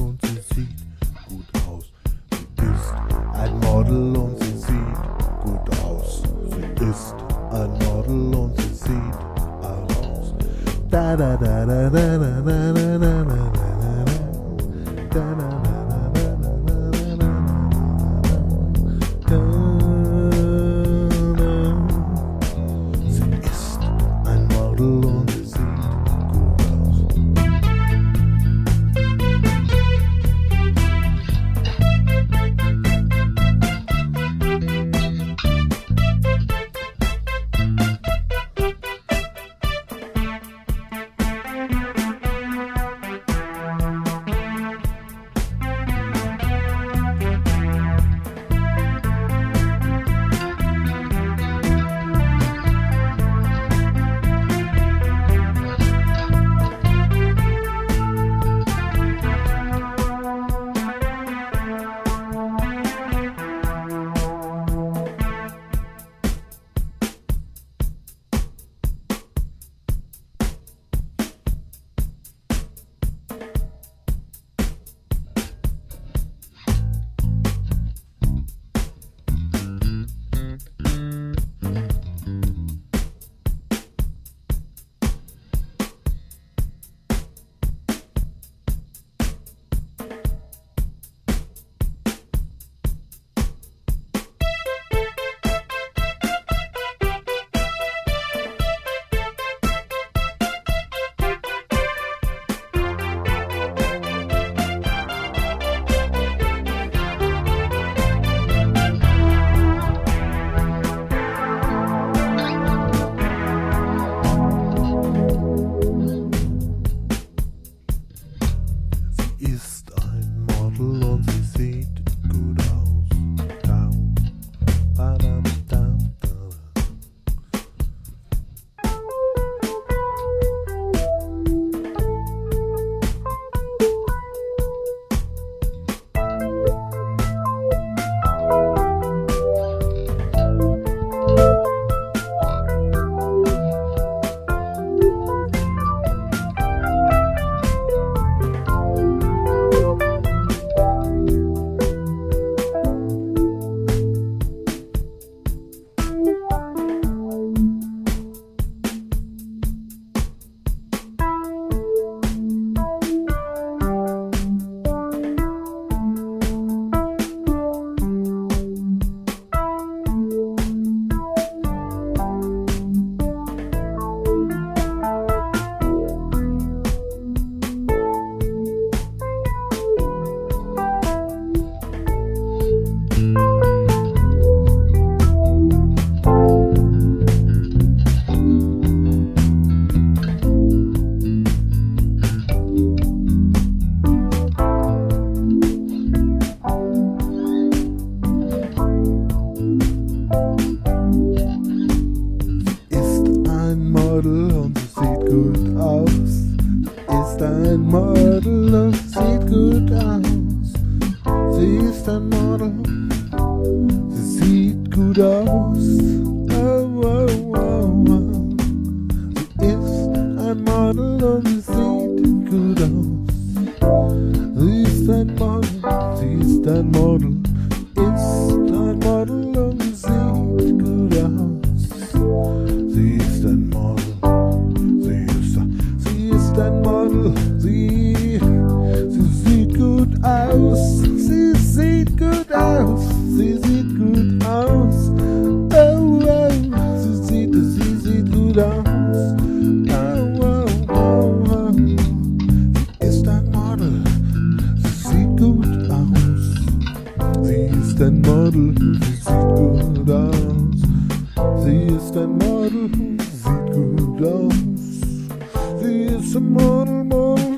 und sie sieht gut aus. Sie ist ein Model und sie sieht gut aus. Sie ist ein Model und sie sieht alt aus. Da da da da da da da da da da da da. Und sie sieht gut aus. Ist ein Model und sieht gut aus. Sie ist ein Model, sie sieht gut aus. Oh, oh, oh, oh. Sie ist ein Model und sie sieht gut aus. Sie ist ein Model, sie ist ein Model, ist ein Model und sie sieht gut aus. Sie ist ein Model. Ein Model, sie sieht gut aus, sie sieht gut aus, sie sieht gut aus, oh, oh, sie sieht gut aus, oh, oh, oh, oh. Sie ist ein Model, sie sieht gut aus, sie ist ein Model, sie sieht gut aus, sie ist ein Model, sie sieht gut aus. Sie ist ein Model, Model.